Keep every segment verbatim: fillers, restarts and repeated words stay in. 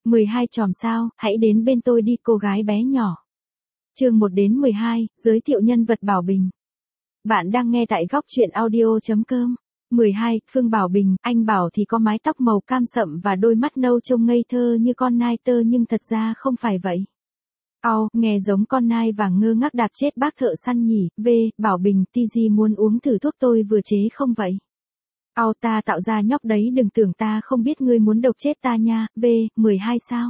mười hai chòm sao, hãy đến bên tôi đi cô gái bé nhỏ. Chương một đến mười hai, giới thiệu nhân vật Bảo Bình. Bạn đang nghe tại góc truyện audio chấm com. mười hai, Phương Bảo Bình, anh Bảo thì có mái tóc màu cam sậm và đôi mắt nâu trông ngây thơ như con nai tơ nhưng thật ra không phải vậy. Ao, nghe giống con nai vàng ngơ ngác đạp chết bác thợ săn nhỉ. V, Bảo Bình, Tigi muốn uống thử thuốc tôi vừa chế không vậy? Ao, ta tạo ra nhóc đấy, đừng tưởng ta không biết ngươi muốn độc chết ta nha. V, mười hai sao?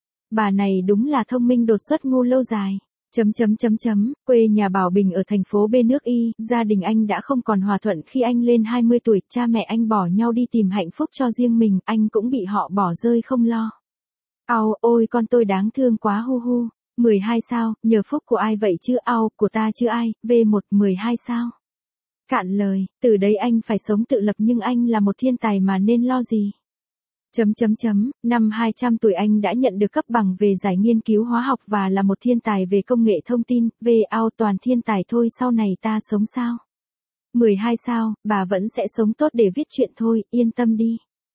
Bà này đúng là thông minh đột xuất ngu lâu dài. Chấm chấm chấm chấm, quê nhà Bảo Bình ở thành phố B nước Y, gia đình anh đã không còn hòa thuận khi anh lên hai mươi tuổi, cha mẹ anh bỏ nhau đi tìm hạnh phúc cho riêng mình, anh cũng bị họ bỏ rơi không lo. Ao, ôi con tôi đáng thương quá hu hu. mười hai sao, nhờ phúc của ai vậy chứ? Ao, của ta chứ ai. V một, mười hai sao? Cạn lời, từ đấy anh phải sống tự lập nhưng anh là một thiên tài mà nên lo gì? Chấm chấm chấm, năm hai trăm tuổi anh đã nhận được cấp bằng về giải nghiên cứu hóa học và là một thiên tài về công nghệ thông tin. V ao, toàn thiên tài thôi, sau này ta sống sao? mười hai sao, bà vẫn sẽ sống tốt để viết chuyện thôi, yên tâm đi.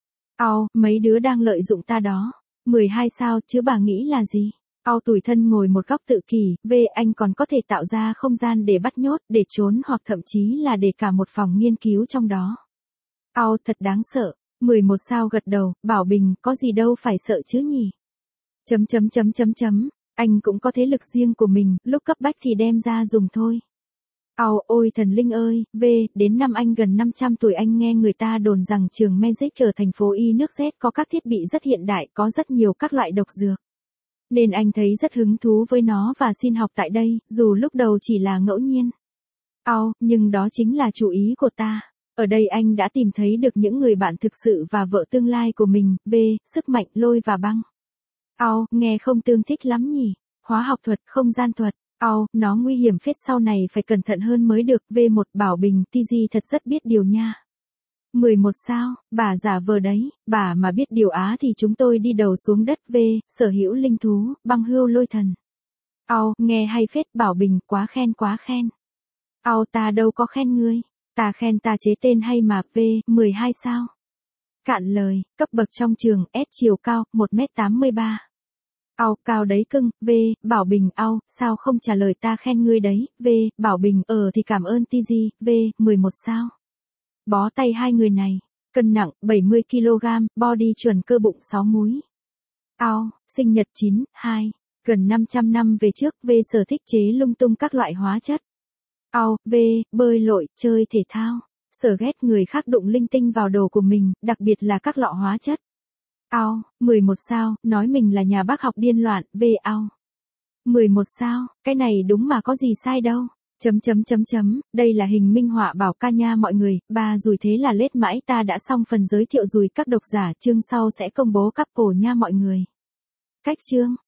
Ao, mấy đứa đang lợi dụng ta đó. mười hai sao, chứ bà nghĩ là gì? Ao, tủi thân ngồi một góc tự kỷ. V anh còn có thể tạo ra không gian để bắt nhốt, để trốn hoặc thậm chí là để cả một phòng nghiên cứu trong đó. Ao, thật đáng sợ. mười một sao gật đầu, Bảo Bình, có gì đâu phải sợ chứ nhỉ? Chấm chấm chấm chấm chấm, anh cũng có thế lực riêng của mình, lúc cấp bách thì đem ra dùng thôi. Ao, ôi thần linh ơi. V, đến năm anh gần năm trăm tuổi anh nghe người ta đồn rằng trường Magic ở thành phố Y nước Z có các thiết bị rất hiện đại, có rất nhiều các loại độc dược. Nên anh thấy rất hứng thú với nó và xin học tại đây, dù lúc đầu chỉ là ngẫu nhiên. Ao, nhưng đó chính là chủ ý của ta. Ở đây anh đã tìm thấy được những người bạn thực sự và vợ tương lai của mình. B, sức mạnh, lôi và băng. Ao, nghe không tương thích lắm nhỉ. Hóa học thuật, không gian thuật. Ao, nó nguy hiểm phết, sau này phải cẩn thận hơn mới được. V một, Bảo Bình, Tigi thật rất biết điều nha. mười một sao, bà giả vờ đấy, bà mà biết điều á thì chúng tôi đi đầu xuống đất. V, sở hữu linh thú, băng hươu lôi thần. Ao, nghe hay phết, Bảo Bình, quá khen quá khen. Ao, ta đâu có khen ngươi. Ta khen ta chế tên hay mà. V, mười hai sao? Cạn lời, cấp bậc trong trường, S chiều cao, một mét tám mươi ba. Ao, cao đấy cưng. V, Bảo Bình, ao, sao không trả lời ta khen ngươi đấy? V, Bảo Bình, ờ thì cảm ơn Tigi. V, mười một sao? Bó tay hai người này, cân nặng, bảy mươi ki lô gam, body chuẩn, cơ bụng sáu múi. Ao, sinh nhật chín, hai, gần năm trăm năm về trước. V, sở thích chế lung tung các loại hóa chất. Ao, V, bơi lội, chơi thể thao. Sở ghét người khác đụng linh tinh vào đồ của mình, đặc biệt là các lọ hóa chất. Ao, mười một sao, nói mình là nhà bác học điên loạn. V ao. mười một sao, cái này đúng mà có gì sai đâu. Chấm chấm chấm chấm, đây là hình minh họa Bảo ca nha mọi người. Ba rùi thế là lết mãi, ta đã xong phần giới thiệu rùi các độc giả, chương sau sẽ công bố couple nha mọi người. Cách chương